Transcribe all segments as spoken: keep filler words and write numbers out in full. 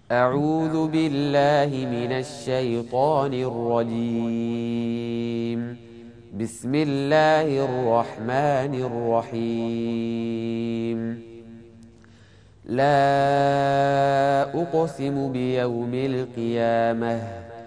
أعوذ بالله من الشيطان الرجيم. بسم الله الرحمن الرحيم. لا أقسم بيوم القيامة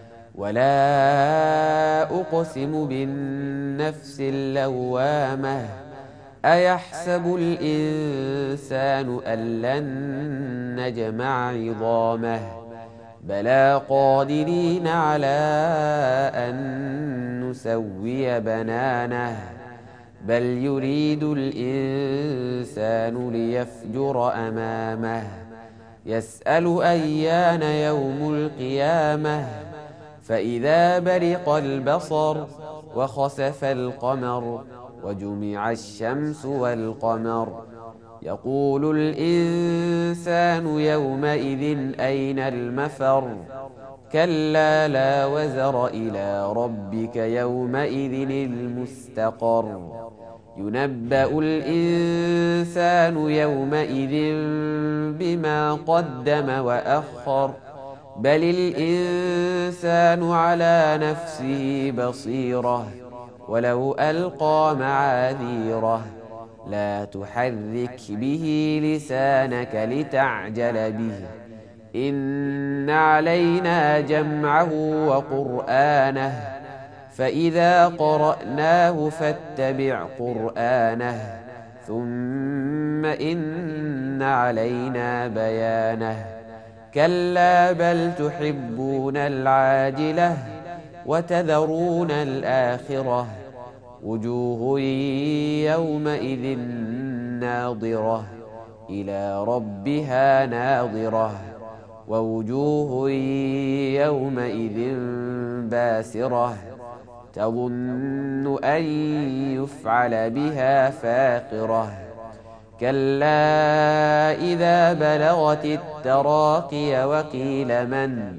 ولا أقسم بالنفس اللوامة. أيحسب الإنسان أن لن نجمع عظامه بلى قادرين على أن نسوي بنانه بل يريد الإنسان ليفجر أمامه يسأل أيان يوم القيامة فإذا برق البصر وخسف القمر وجمع الشمس والقمر يقول الإنسان يومئذ أين المفر كلا لا وزر إلى ربك يومئذ المستقر ينبأ الإنسان يومئذ بما قدم وأخر بل الإنسان على نفسه بصيرة ولو ألقى معاذيره لا تحرك به لسانك لتعجل به إن علينا جمعه وقرآنه فإذا قرأناه فاتبع قرآنه ثم إن علينا بيانه كلا بل تحبون العاجلة وتذرون الآخرة وجوه يومئذ ناظرة إلى ربها ناظرة ووجوه يومئذ باسرة تظن أن يفعل بها فاقرة كلا إذا بلغت التراقي وقيل من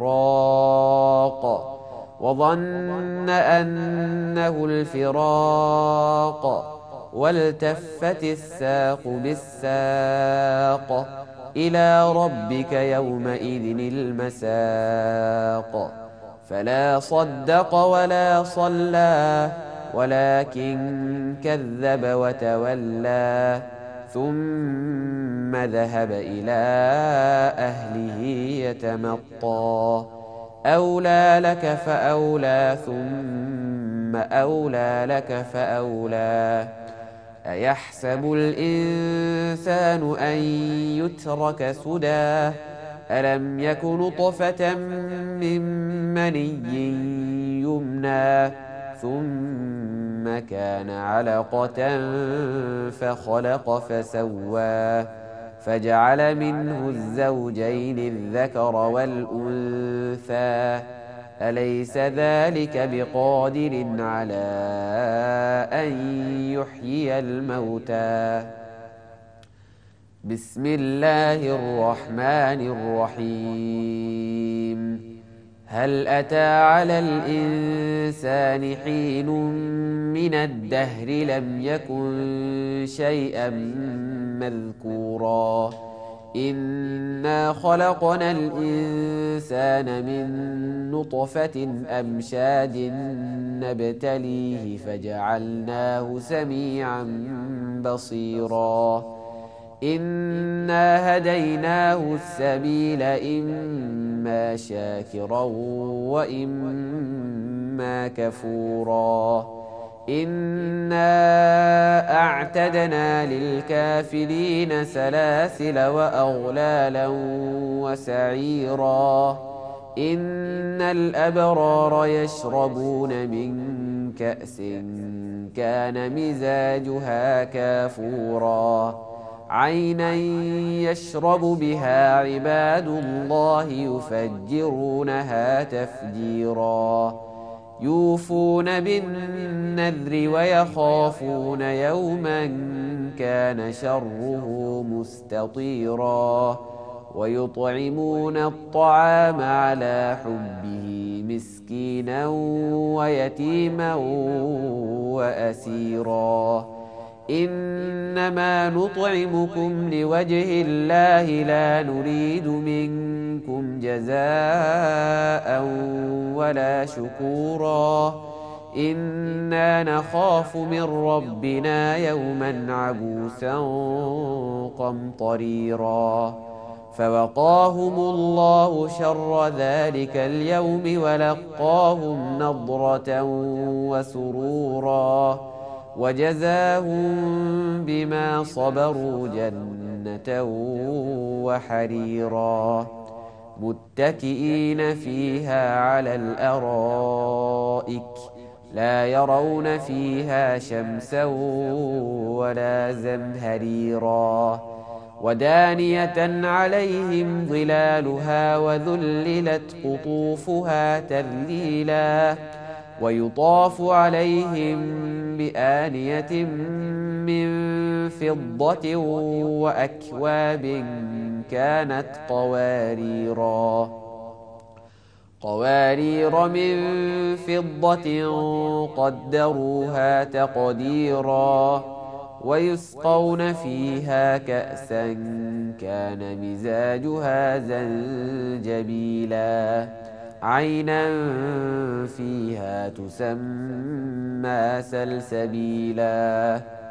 راق وظن أنه الفراق والتفت الساق بالساق إلى ربك يومئذ المساق فلا صدق ولا صلى ولكن كذب وتولى ثم ذهب إلى أهله يتمطى أولى لك فأولى ثم أولى لك فأولى أيحسب الإنسان أن يترك سدى ألم يك نطفة من مني يمنى ثم كان علقة فخلق فسوى فجعل منه الزوجين الذكر والأنثى أليس ذلك بقادر على أن يحيي الموتى بسم الله الرحمن الرحيم هل أتى على الإنسان حين من الدهر لم يكن شيئا مذكورا إنا خلقنا الإنسان من نطفة أمشاج نبتليه فجعلناه سميعا بصيرا إنا هديناه السبيل إما شاكرا وإما كفورا إنا أعتدنا للكافرين سلاسل وأغلالا وسعيرا إن الأبرار يشربون من كأس كان مزاجها كافورا عينا يشرب بها عباد الله يفجرونها تفجيرا يوفون بالنذر ويخافون يوما كان شره مستطيرا ويطعمون الطعام على حبه مسكينا ويتيما وأسيرا إنما نطعمكم لوجه الله لا نريد منكم جزاء ولا شكورا إنا نخاف من ربنا يوما عبوسا قمطريرا فوقاهم الله شر ذلك اليوم ولقاهم نضرة وسرورا وجزاهم بما صبروا جنة وحريرا متكئين فيها على الأرائك لا يرون فيها شمسا ولا زمهريرا ودانية عليهم ظلالها وذللت قطوفها تذليلا ويطاف عليهم بآنية من فضة وأكواب كانت قواريرا قوارير من فضة قدروها تقديرا ويسقون فيها كأسا كان مزاجها زنجبيلا عينا فيها تسمى سلسبيلا